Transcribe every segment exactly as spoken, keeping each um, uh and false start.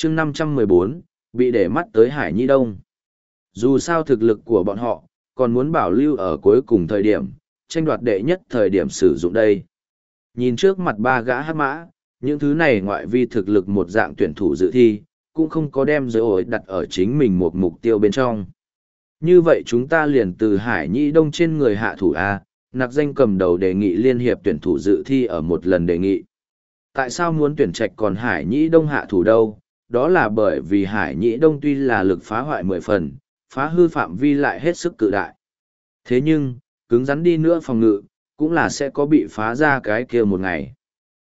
chương năm trăm mười bốn, bị để mắt tới Hải Nhĩ Đông. Dù sao thực lực của bọn họ, còn muốn bảo lưu ở cuối cùng thời điểm, tranh đoạt đệ nhất thời điểm sử dụng đây. Nhìn trước mặt ba gã hắc mã, những thứ này ngoại vi thực lực một dạng tuyển thủ dự thi, cũng không có đem giới ổi đặt ở chính mình một mục tiêu bên trong. Như vậy chúng ta liền từ Hải Nhĩ Đông trên người hạ thủ A, nặc danh cầm đầu đề nghị liên hiệp tuyển thủ dự thi ở một lần đề nghị. Tại sao muốn tuyển trạch còn Hải Nhĩ Đông hạ thủ đâu? Đó là bởi vì Hải Nhĩ Đông tuy là lực phá hoại mười phần, phá hư phạm vi lại hết sức cự đại. Thế nhưng, cứng rắn đi nữa phòng ngự, cũng là sẽ có bị phá ra cái kia một ngày.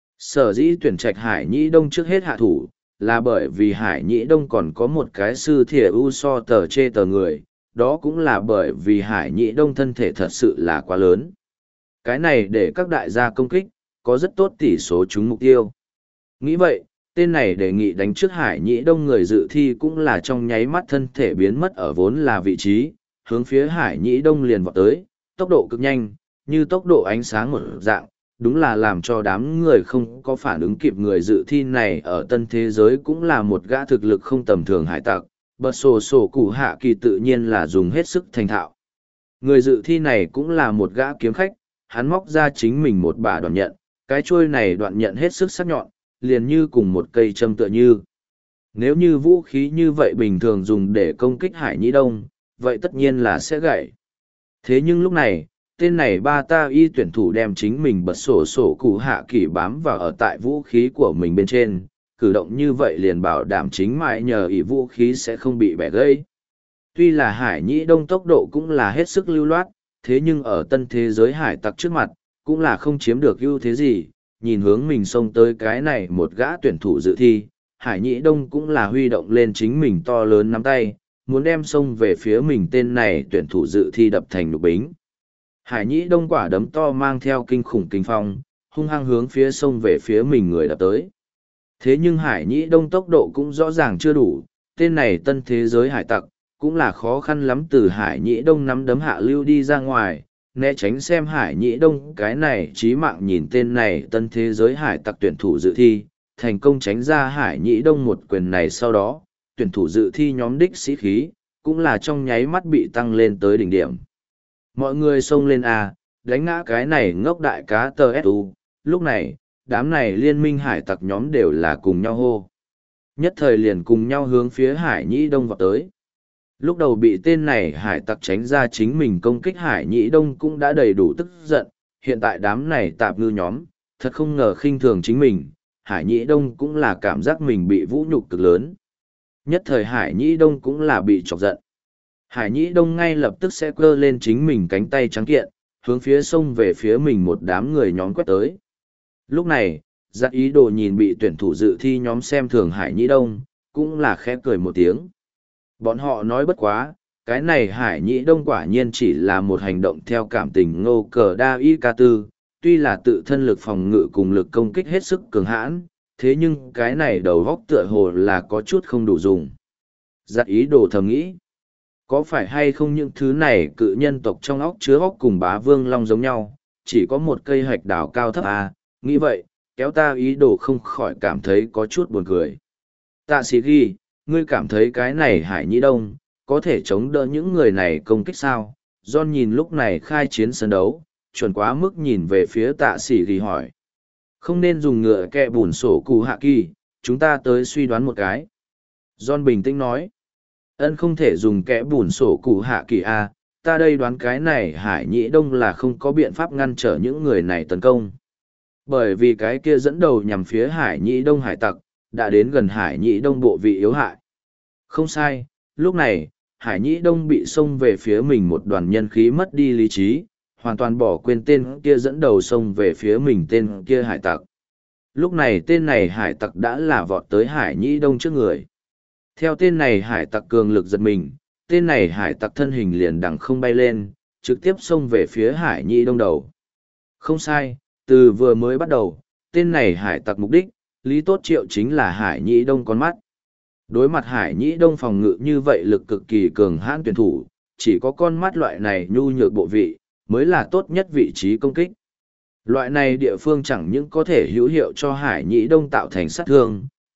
Sở dĩ tuyển trạch Hải Nhĩ Đông trước hết hạ thủ, là bởi vì Hải Nhĩ Đông còn có một cái sư thìa u so tờ chê tờ người, đó cũng là bởi vì Hải Nhĩ Đông thân thể thật sự là quá lớn. Cái này để các đại gia công kích, có rất tốt tỷ số trúng mục tiêu. Nghĩ vậy, tên này đề nghị đánh trước Hải Nhĩ Đông người dự thi cũng là trong nháy mắt thân thể biến mất ở vốn là vị trí, hướng phía Hải Nhĩ Đông liền vọt tới, tốc độ cực nhanh, như tốc độ ánh sáng một dạng, đúng là làm cho đám người không có phản ứng kịp. Người dự thi này ở tân thế giới cũng là một gã thực lực không tầm thường hải tặc, bật sổ sổ cụ hạ kỳ tự nhiên là dùng hết sức thành thạo. Người dự thi này cũng là một gã kiếm khách, hắn móc ra chính mình một bả đoạn nhận, cái chuôi này đoạn nhận hết sức sắc nhọn, liền như cùng một cây châm tựa như. Nếu như vũ khí như vậy bình thường dùng để công kích Hải Nhĩ Đông, vậy tất nhiên là sẽ gãy. Thế nhưng lúc này, tên này ba ta y tuyển thủ đem chính mình bật sổ sổ cụ hạ kỳ bám vào ở tại vũ khí của mình bên trên, cử động như vậy liền bảo đảm chính mãi nhờ ỷ vũ khí sẽ không bị bẻ gãy. Tuy là Hải Nhĩ Đông tốc độ cũng là hết sức lưu loát, thế nhưng ở tân thế giới hải tặc trước mặt, cũng là không chiếm được ưu thế gì. Nhìn hướng mình xông tới cái này một gã tuyển thủ dự thi, Hải Nhĩ Đông cũng là huy động lên chính mình to lớn nắm tay, muốn đem xông về phía mình tên này tuyển thủ dự thi đập thành nục bính. Hải Nhĩ Đông quả đấm to mang theo kinh khủng kinh phong, hung hăng hướng phía xông về phía mình người đập tới. Thế nhưng Hải Nhĩ Đông tốc độ cũng rõ ràng chưa đủ, tên này tân thế giới hải tặc, cũng là khó khăn lắm từ Hải Nhĩ Đông nắm đấm hạ lưu đi ra ngoài, né tránh xem Hải Nhĩ Đông cái này chí mạng nhìn tên này tân thế giới hải tặc tuyển thủ dự thi, thành công tránh ra Hải Nhĩ Đông một quyền này. Sau đó, tuyển thủ dự thi nhóm đích sĩ khí, cũng là trong nháy mắt bị tăng lên tới đỉnh điểm. Mọi người xông lên A, đánh ngã cái này ngốc đại cá tờ ét u, lúc này, đám này liên minh hải tặc nhóm đều là cùng nhau hô. Nhất thời liền cùng nhau hướng phía Hải Nhĩ Đông vọt tới. Lúc đầu bị tên này hải tặc tránh ra chính mình công kích Hải Nhĩ Đông cũng đã đầy đủ tức giận, hiện tại đám này tạp ngư nhóm, thật không ngờ khinh thường chính mình, Hải Nhĩ Đông cũng là cảm giác mình bị vũ nhục cực lớn. Nhất thời Hải Nhĩ Đông cũng là bị chọc giận. Hải Nhĩ Đông ngay lập tức sẽ cơ lên chính mình cánh tay trắng kiện, hướng phía sông về phía mình một đám người nhóm quét tới. Lúc này, giặc ý đồ nhìn bị tuyển thủ dự thi nhóm xem thường Hải Nhĩ Đông, cũng là khẽ cười một tiếng. Bọn họ nói bất quá, cái này Hải Nhĩ Đông quả nhiên chỉ là một hành động theo cảm tình ngô cờ đa y ca tư, tuy là tự thân lực phòng ngự cùng lực công kích hết sức cường hãn, thế nhưng cái này đầu góc tựa hồ là có chút không đủ dùng. Giặc ý đồ thầm nghĩ, có phải hay không những thứ này cự nhân tộc trong óc chứa óc cùng bá vương long giống nhau, chỉ có một cây hạch đào cao thấp à, nghĩ vậy, kéo ta ý đồ không khỏi cảm thấy có chút buồn cười. Tạ sĩ ghi, ngươi cảm thấy cái này Hải Nhĩ Đông, có thể chống đỡ những người này công kích sao? John nhìn lúc này khai chiến sân đấu, chuẩn quá mức nhìn về phía tạ sĩ ghi hỏi. Không nên dùng ngựa kẹ bùn sổ cụ hạ kỳ, chúng ta tới suy đoán một cái. John bình tĩnh nói. Ân không thể dùng kẽ bùn sổ cụ hạ kỳ a, ta đây đoán cái này Hải Nhĩ Đông là không có biện pháp ngăn trở những người này tấn công. Bởi vì cái kia dẫn đầu nhằm phía Hải Nhĩ Đông hải tặc, đã đến gần Hải Nhĩ Đông bộ vị yếu hại. Không sai, lúc này, Hải Nhĩ Đông bị xông về phía mình một đoàn nhân khí mất đi lý trí, hoàn toàn bỏ quên tên kia dẫn đầu xông về phía mình tên kia hải tặc. Lúc này tên này hải tặc đã là vọt tới Hải Nhĩ Đông trước người. Theo tên này hải tặc cường lực giật mình, tên này hải tặc thân hình liền đằng không bay lên, trực tiếp xông về phía Hải Nhĩ Đông đầu. Không sai, từ vừa mới bắt đầu, tên này hải tặc mục đích, Lý Tốt Triệu chính là Hải Nhĩ Đông con mắt. Đối mặt Hải Nhĩ Đông phòng ngự như vậy lực cực kỳ cường hãn tuyển thủ, chỉ có con mắt loại này nhu nhược bộ vị, mới là tốt nhất vị trí công kích. Loại này địa phương chẳng những có thể hữu hiệu cho Hải Nhĩ Đông tạo thành sát thương,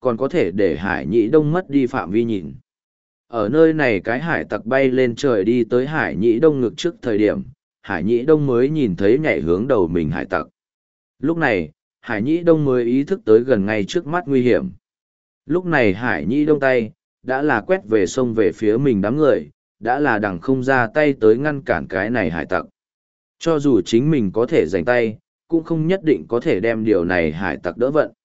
còn có thể để Hải Nhĩ Đông mất đi phạm vi nhìn. Ở nơi này cái hải tặc bay lên trời đi tới Hải Nhĩ Đông ngực trước thời điểm, Hải Nhĩ Đông mới nhìn thấy nhảy hướng đầu mình hải tặc. Lúc này, Hải Nhĩ Đông mới ý thức tới gần ngay trước mắt nguy hiểm. Lúc này Hải Nhĩ Đông tay, đã là quét về sông về phía mình đám người, đã là đằng không ra tay tới ngăn cản cái này hải tặc. Cho dù chính mình có thể giành tay, cũng không nhất định có thể đem điều này hải tặc đỡ vận.